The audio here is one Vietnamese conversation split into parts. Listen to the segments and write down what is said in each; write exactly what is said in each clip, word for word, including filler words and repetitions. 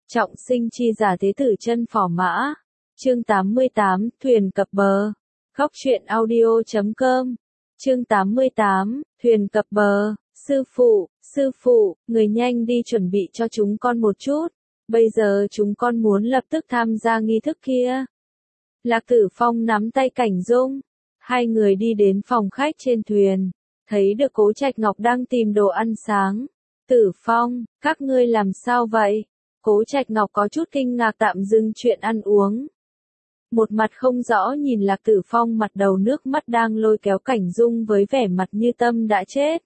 Trọng sinh chi giả thế tử chân phò mã. Chương tám mươi tám, thuyền cập bờ. Góc truyện audio chấm com. Chương tám mươi tám, thuyền cập bờ. Sư phụ, sư phụ, người nhanh đi chuẩn bị cho chúng con một chút. Bây giờ chúng con muốn lập tức tham gia nghi thức kia. Lạc Tử Phong nắm tay Cảnh Dung. Hai người đi đến phòng khách trên thuyền. Thấy được Cố Trạch Ngọc đang tìm đồ ăn sáng. Tử Phong, các ngươi làm sao vậy? Cố Trạch Ngọc có chút kinh ngạc tạm dừng chuyện ăn uống. Một mặt không rõ nhìn Lạc Tử Phong mặt đầu nước mắt đang lôi kéo Cảnh Dung với vẻ mặt như tâm đã chết.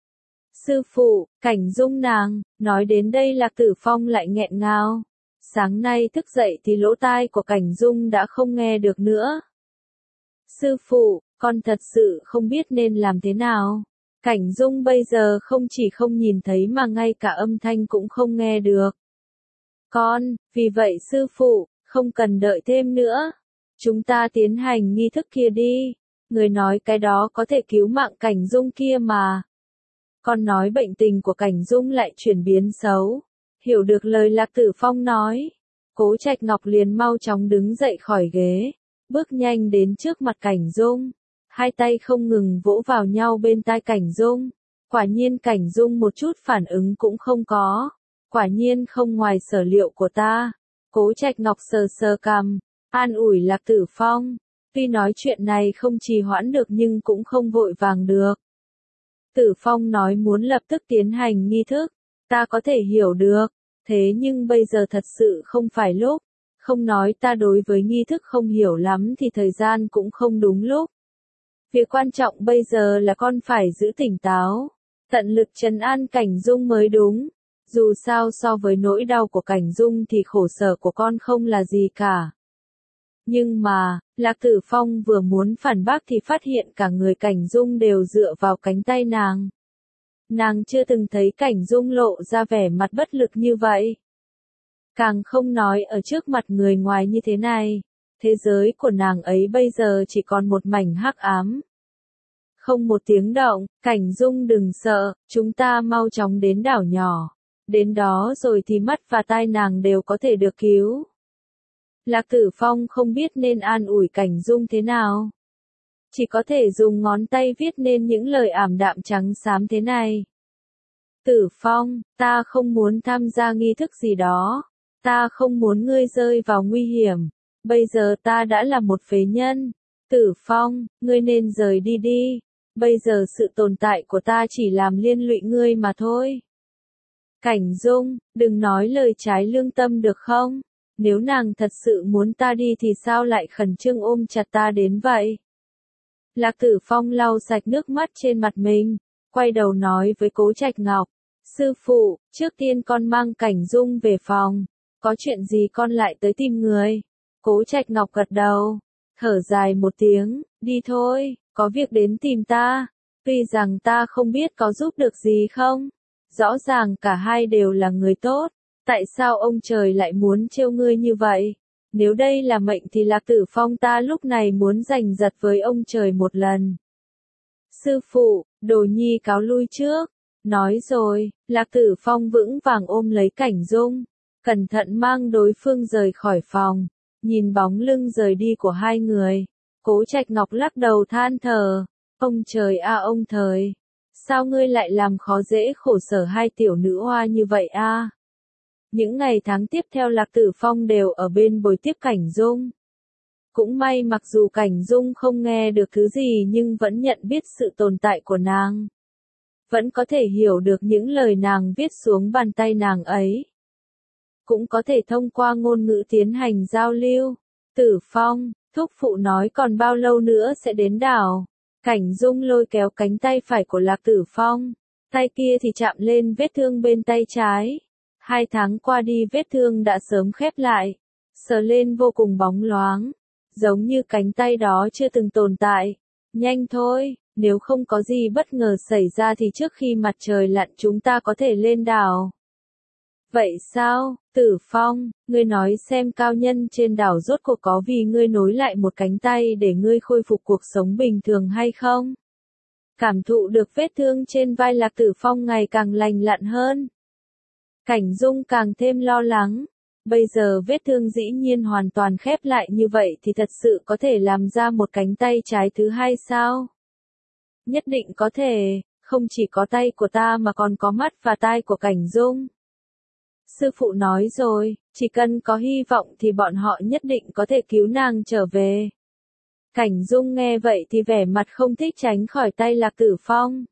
Sư phụ, Cảnh Dung nàng, nói đến đây Lạc Tử Phong lại nghẹn ngào. Sáng nay thức dậy thì lỗ tai của Cảnh Dung đã không nghe được nữa. Sư phụ, con thật sự không biết nên làm thế nào. Cảnh Dung bây giờ không chỉ không nhìn thấy mà ngay cả âm thanh cũng không nghe được. Con, vì vậy sư phụ, không cần đợi thêm nữa. Chúng ta tiến hành nghi thức kia đi. Người nói cái đó có thể cứu mạng Cảnh Dung kia mà. Con nói bệnh tình của Cảnh Dung lại chuyển biến xấu. Hiểu được lời Lạc Tử Phong nói. Cố Trạch Ngọc liền mau chóng đứng dậy khỏi ghế. Bước nhanh đến trước mặt Cảnh Dung. Hai tay không ngừng vỗ vào nhau bên tai Cảnh Dung. Quả nhiên Cảnh Dung một chút phản ứng cũng không có. Quả nhiên không ngoài sở liệu của ta. Cố Trạch Ngọc sờ sờ cằm, an ủi Lạc Tử Phong. Tuy nói chuyện này không trì hoãn được nhưng cũng không vội vàng được. Tử Phong nói muốn lập tức tiến hành nghi thức. Ta có thể hiểu được. Thế nhưng bây giờ thật sự không phải lúc. Không nói ta đối với nghi thức không hiểu lắm thì thời gian cũng không đúng lúc. Việc quan trọng bây giờ là con phải giữ tỉnh táo. Tận lực trấn an Cảnh Dung mới đúng. Dù sao so với nỗi đau của Cảnh Dung thì khổ sở của con không là gì cả. Nhưng mà, Lạc Tử Phong vừa muốn phản bác thì phát hiện cả người Cảnh Dung đều dựa vào cánh tay nàng. Nàng chưa từng thấy Cảnh Dung lộ ra vẻ mặt bất lực như vậy. Càng không nói ở trước mặt người ngoài như thế này. Thế giới của nàng ấy bây giờ chỉ còn một mảnh hắc ám. Không một tiếng động, Cảnh Dung đừng sợ, chúng ta mau chóng đến đảo nhỏ. Đến đó rồi thì mắt và tai nàng đều có thể được cứu. Lạc Tử Phong không biết nên an ủi Cảnh Dung thế nào. Chỉ có thể dùng ngón tay viết nên những lời ảm đạm trắng xám thế này. Tử Phong, ta không muốn tham gia nghi thức gì đó. Ta không muốn ngươi rơi vào nguy hiểm. Bây giờ ta đã là một phế nhân. Tử Phong, ngươi nên rời đi đi. Bây giờ sự tồn tại của ta chỉ làm liên lụy ngươi mà thôi. Cảnh Dung, đừng nói lời trái lương tâm được không? Nếu nàng thật sự muốn ta đi thì sao lại khẩn trương ôm chặt ta đến vậy? Lạc Tử Phong lau sạch nước mắt trên mặt mình, quay đầu nói với Cố Trạch Ngọc. Sư phụ, trước tiên con mang Cảnh Dung về phòng. Có chuyện gì con lại tới tìm người? Cố Trạch Ngọc gật đầu, thở dài một tiếng, đi thôi, có việc đến tìm ta. Tuy rằng ta không biết có giúp được gì không? Rõ ràng cả hai đều là người tốt, tại sao ông trời lại muốn trêu ngươi như vậy? Nếu đây là mệnh thì Lạc Tử Phong ta lúc này muốn giành giật với ông trời một lần. Sư phụ, Đồ Nhi cáo lui trước. Nói rồi, Lạc Tử Phong vững vàng ôm lấy Cảnh Dung, cẩn thận mang đối phương rời khỏi phòng. Nhìn bóng lưng rời đi của hai người, Cố Trạch Ngọc lắc đầu than thở. Ông trời a ông thời. Sao ngươi lại làm khó dễ khổ sở hai tiểu nữ hoa như vậy a? Những ngày tháng tiếp theo Lạc Tử Phong đều ở bên bồi tiếp Cảnh Dung. Cũng may mặc dù Cảnh Dung không nghe được thứ gì nhưng vẫn nhận biết sự tồn tại của nàng. Vẫn có thể hiểu được những lời nàng viết xuống bàn tay nàng ấy. Cũng có thể thông qua ngôn ngữ tiến hành giao lưu. Tử Phong, thúc phụ nói còn bao lâu nữa sẽ đến đảo. Cảnh Dung lôi kéo cánh tay phải của Lạc Tử Phong, tay kia thì chạm lên vết thương bên tay trái. Hai tháng qua đi vết thương đã sớm khép lại, sờ lên vô cùng bóng loáng, giống như cánh tay đó chưa từng tồn tại. Nhanh thôi, nếu không có gì bất ngờ xảy ra thì trước khi mặt trời lặn chúng ta có thể lên đảo. Vậy sao, Tử Phong, ngươi nói xem cao nhân trên đảo rốt cuộc có vì ngươi nối lại một cánh tay để ngươi khôi phục cuộc sống bình thường hay không? Cảm thụ được vết thương trên vai Lạc Tử Phong ngày càng lành lặn hơn. Cảnh Dung càng thêm lo lắng. Bây giờ vết thương dĩ nhiên hoàn toàn khép lại như vậy thì thật sự có thể làm ra một cánh tay trái thứ hai sao? Nhất định có thể, không chỉ có tay của ta mà còn có mắt và tai của Cảnh Dung. Sư phụ nói rồi, chỉ cần có hy vọng thì bọn họ nhất định có thể cứu nàng trở về. Cảnh Dung nghe vậy thì vẻ mặt không thích tránh khỏi tay Lạc Tử Phong.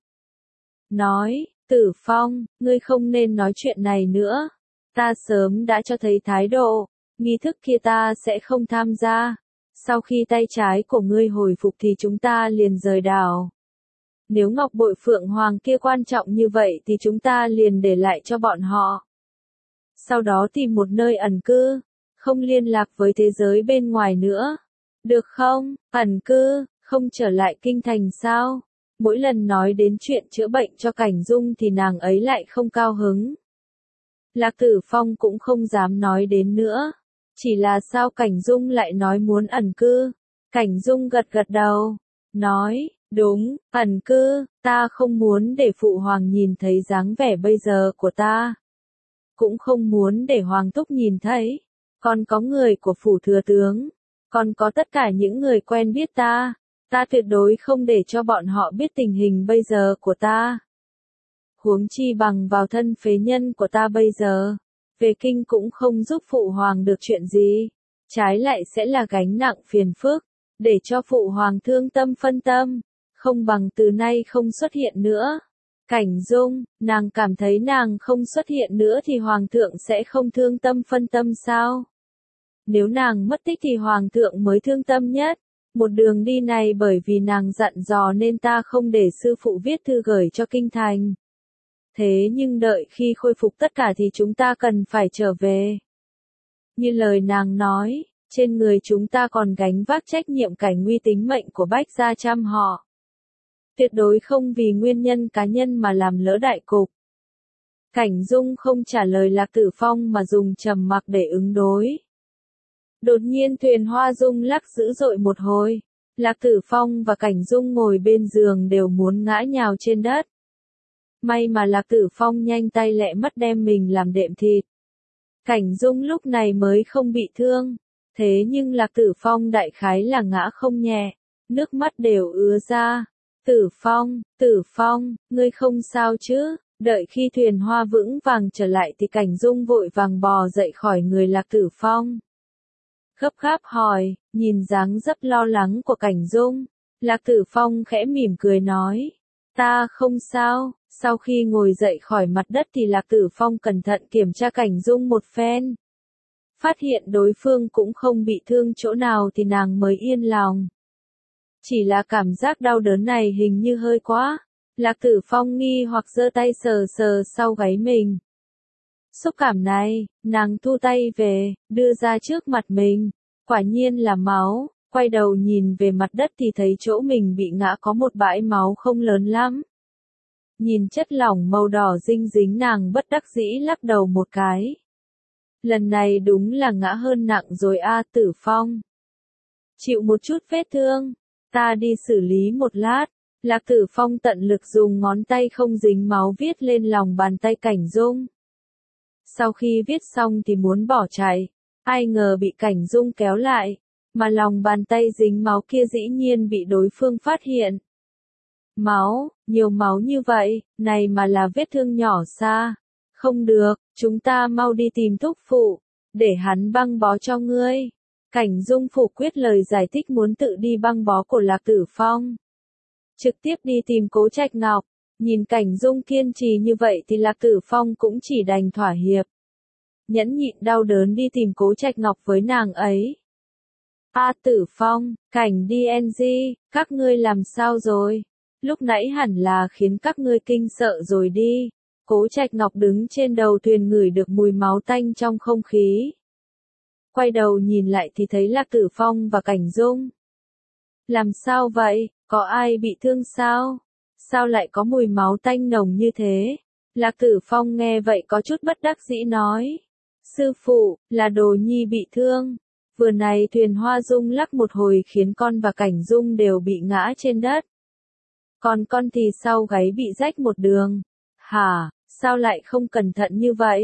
Nói, Tử Phong, ngươi không nên nói chuyện này nữa. Ta sớm đã cho thấy thái độ, nghi thức kia ta sẽ không tham gia. Sau khi tay trái của ngươi hồi phục thì chúng ta liền rời đảo. Nếu ngọc bội phượng hoàng kia quan trọng như vậy thì chúng ta liền để lại cho bọn họ. Sau đó tìm một nơi ẩn cư, không liên lạc với thế giới bên ngoài nữa. Được không? Ẩn cư, không trở lại kinh thành sao? Mỗi lần nói đến chuyện chữa bệnh cho Cảnh Dung thì nàng ấy lại không cao hứng. Lạc Tử Phong cũng không dám nói đến nữa. Chỉ là sao Cảnh Dung lại nói muốn ẩn cư? Cảnh Dung gật gật đầu, nói, đúng, ẩn cư, ta không muốn để phụ hoàng nhìn thấy dáng vẻ bây giờ của ta. Cũng không muốn để hoàng thúc nhìn thấy. Còn có người của phủ thừa tướng. Còn có tất cả những người quen biết ta. Ta tuyệt đối không để cho bọn họ biết tình hình bây giờ của ta. Huống chi bằng vào thân phế nhân của ta bây giờ. Về kinh cũng không giúp phụ hoàng được chuyện gì. Trái lại sẽ là gánh nặng phiền phức. Để cho phụ hoàng thương tâm phân tâm. Không bằng từ nay không xuất hiện nữa. Cảnh Dung, nàng cảm thấy nàng không xuất hiện nữa thì hoàng thượng sẽ không thương tâm phân tâm sao? Nếu nàng mất tích thì hoàng thượng mới thương tâm nhất. Một đường đi này bởi vì nàng dặn dò nên ta không để sư phụ viết thư gửi cho kinh thành. Thế nhưng đợi khi khôi phục tất cả thì chúng ta cần phải trở về. Như lời nàng nói, trên người chúng ta còn gánh vác trách nhiệm cảnh nguy tính mệnh của Bách gia trăm họ. Tuyệt đối không vì nguyên nhân cá nhân mà làm lỡ đại cục. Cảnh Dung không trả lời Lạc Tử Phong mà dùng trầm mặc để ứng đối. Đột nhiên thuyền hoa rung lắc dữ dội một hồi. Lạc Tử Phong và Cảnh Dung ngồi bên giường đều muốn ngã nhào trên đất. May mà Lạc Tử Phong nhanh tay lẹ mắt đem mình làm đệm thịt. Cảnh Dung lúc này mới không bị thương. Thế nhưng Lạc Tử Phong đại khái là ngã không nhẹ. Nước mắt đều ứa ra. Tử Phong, Tử Phong, ngươi không sao chứ? Đợi khi thuyền hoa vững vàng trở lại thì Cảnh Dung vội vàng bò dậy khỏi người Lạc Tử Phong. Gấp gáp hỏi, nhìn dáng dấp lo lắng của Cảnh Dung. Lạc Tử Phong khẽ mỉm cười nói, ta không sao. Sau khi ngồi dậy khỏi mặt đất thì Lạc Tử Phong cẩn thận kiểm tra Cảnh Dung một phen. Phát hiện đối phương cũng không bị thương chỗ nào thì nàng mới yên lòng. Chỉ là cảm giác đau đớn này hình như hơi quá. Lạc Tử Phong nghi hoặc giơ tay sờ sờ sau gáy mình. Xúc cảm này, nàng thu tay về, đưa ra trước mặt mình. Quả nhiên là máu. Quay đầu nhìn về mặt đất thì thấy chỗ mình bị ngã có một bãi máu không lớn lắm. Nhìn chất lỏng màu đỏ dinh dính nàng bất đắc dĩ lắc đầu một cái. Lần này đúng là ngã hơn nặng rồi a Tử Phong. Chịu một chút vết thương. Ta đi xử lý một lát. Lạc Tử Phong tận lực dùng ngón tay không dính máu viết lên lòng bàn tay Cảnh Dung. Sau khi viết xong thì muốn bỏ chạy. Ai ngờ bị Cảnh Dung kéo lại. Mà lòng bàn tay dính máu kia dĩ nhiên bị đối phương phát hiện. Máu, nhiều máu như vậy, này mà là vết thương nhỏ xa. Không được, chúng ta mau đi tìm thúc phụ. Để hắn băng bó cho ngươi. Cảnh Dung phủ quyết lời giải thích muốn tự đi băng bó của Lạc Tử Phong. Trực tiếp đi tìm Cố Trạch Ngọc. Nhìn Cảnh Dung kiên trì như vậy thì Lạc Tử Phong cũng chỉ đành thỏa hiệp. Nhẫn nhịn đau đớn đi tìm Cố Trạch Ngọc với nàng ấy. A Tử Phong, Cảnh đê en giê, các ngươi làm sao rồi? Lúc nãy hẳn là khiến các ngươi kinh sợ rồi đi. Cố Trạch Ngọc đứng trên đầu thuyền ngửi được mùi máu tanh trong không khí. Quay đầu nhìn lại thì thấy Lạc Tử Phong và Cảnh Dung. Làm sao vậy, có ai bị thương sao? Sao lại có mùi máu tanh nồng như thế? Lạc Tử Phong nghe vậy có chút bất đắc dĩ nói. Sư phụ, là Đồ Nhi bị thương. Vừa này thuyền hoa rung lắc một hồi khiến con và Cảnh Dung đều bị ngã trên đất. Còn con thì sau gáy bị rách một đường. Hả, sao lại không cẩn thận như vậy?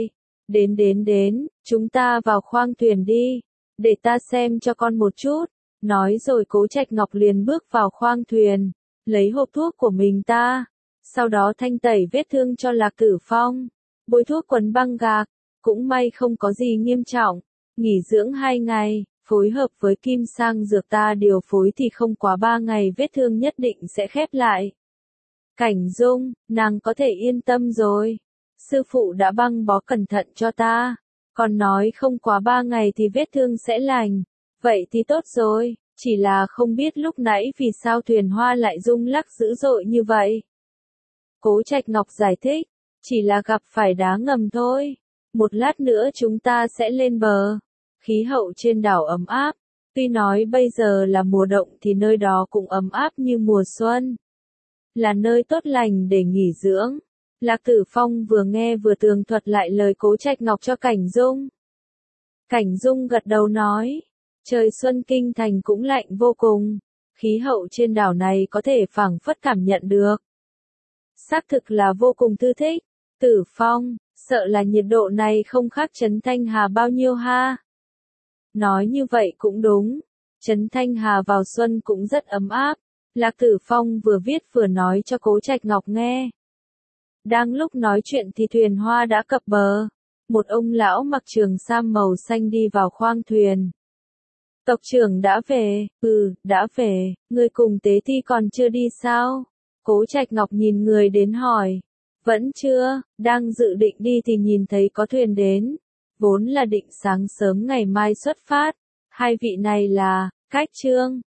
Đến đến đến, chúng ta vào khoang thuyền đi, để ta xem cho con một chút. Nói rồi Cố Trạch Ngọc liền bước vào khoang thuyền, lấy hộp thuốc của mình ta, sau đó thanh tẩy vết thương cho Lạc Tử Phong, bôi thuốc quấn băng gạc, cũng may không có gì nghiêm trọng, nghỉ dưỡng hai ngày, phối hợp với Kim Sang dược ta điều phối thì không quá ba ngày vết thương nhất định sẽ khép lại. Cảnh Dung, nàng có thể yên tâm rồi, sư phụ đã băng bó cẩn thận cho ta, còn nói không quá ba ngày thì vết thương sẽ lành, vậy thì tốt rồi, chỉ là không biết lúc nãy vì sao thuyền hoa lại rung lắc dữ dội như vậy. Cố Trạch Ngọc giải thích, chỉ là gặp phải đá ngầm thôi, một lát nữa chúng ta sẽ lên bờ. Khí hậu trên đảo ấm áp, tuy nói bây giờ là mùa đông thì nơi đó cũng ấm áp như mùa xuân. Là nơi tốt lành để nghỉ dưỡng. Lạc Tử Phong vừa nghe vừa tường thuật lại lời Cố Trạch Ngọc cho Cảnh Dung. Cảnh Dung gật đầu nói, trời xuân kinh thành cũng lạnh vô cùng, khí hậu trên đảo này có thể phảng phất cảm nhận được. Xác thực là vô cùng thư thích. Tử Phong, sợ là nhiệt độ này không khác Trấn Thanh Hà bao nhiêu ha. Nói như vậy cũng đúng, Trấn Thanh Hà vào xuân cũng rất ấm áp. Lạc Tử Phong vừa viết vừa nói cho Cố Trạch Ngọc nghe. Đang lúc nói chuyện thì thuyền hoa đã cập bờ. Một ông lão mặc trường sam màu xanh đi vào khoang thuyền. Tộc trưởng đã về, ừ, đã về, người cùng Tế Thi còn chưa đi sao? Cố Trạch Ngọc nhìn người đến hỏi. Vẫn chưa, đang dự định đi thì nhìn thấy có thuyền đến. Vốn là định sáng sớm ngày mai xuất phát. Hai vị này là, Cách Trương,